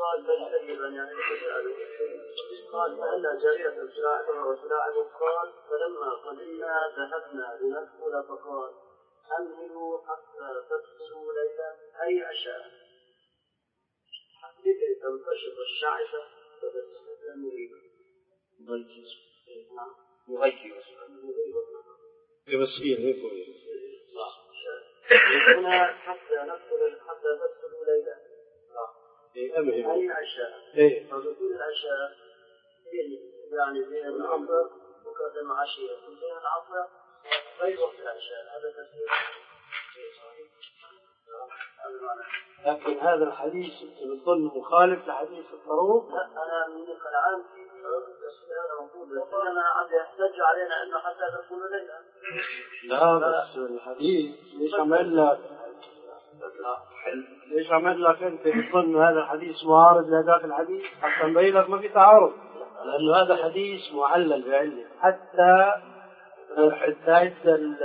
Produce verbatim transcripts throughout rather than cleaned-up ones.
قال بل تجربا يعني قال فأنا جارية تلاعبها وتلاعب قال فلما قدمنا ذهبنا لندخل فقال أمهلوا حتى تدخلوا ليلا أي عشاء لكي تنتشط الشعثة فتستسلم مريبا يغير يبصير هيك هنا حتى ندخل حتى تدخلوا ليلا أي عشاء فدخول العشاء يعني بين العصر وقدم عشية بين العصر غير وقت العشاء هذا تسمية صحيح. لكن هذا الحديث بتظن مخالف لحديث الطروق؟ لا أنا من العام في هذا موجود لكن أنا عم يحتج علينا أنه حتى تدخلوا ليلا. لا بس الحديث ليش عمل لك ليش عمل لك أنت بتظن هذا الحديث معارض لهذاك الحديث حتى نبين لك ما في تعارض لأنه هذا حديث معلل بعلة حتى حتى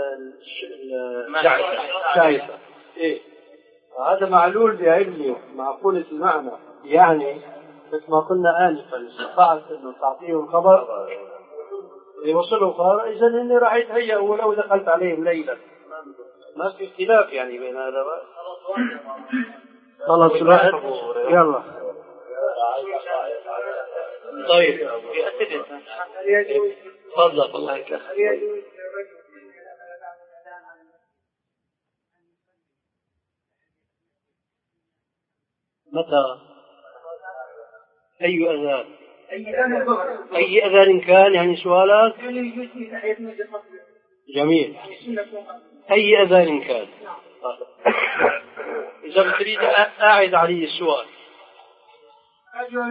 الشايفة إيه هذا معلول بعلة معقولة المعنى يعني مثل ما قلنا آنفا استطاعت أنه تعطيه الخبر يوصله خبر إذا إني راح يتهيأ ولو دخلت عليهم ليلا ما في اختلاف يعني بين هذا و... خلاص يلا طيب تفضل الله يكرمك. متى أي أذان أي أذان كان يعني سؤالك جميل أي أذان كان إذا تريد أعد عليه السؤال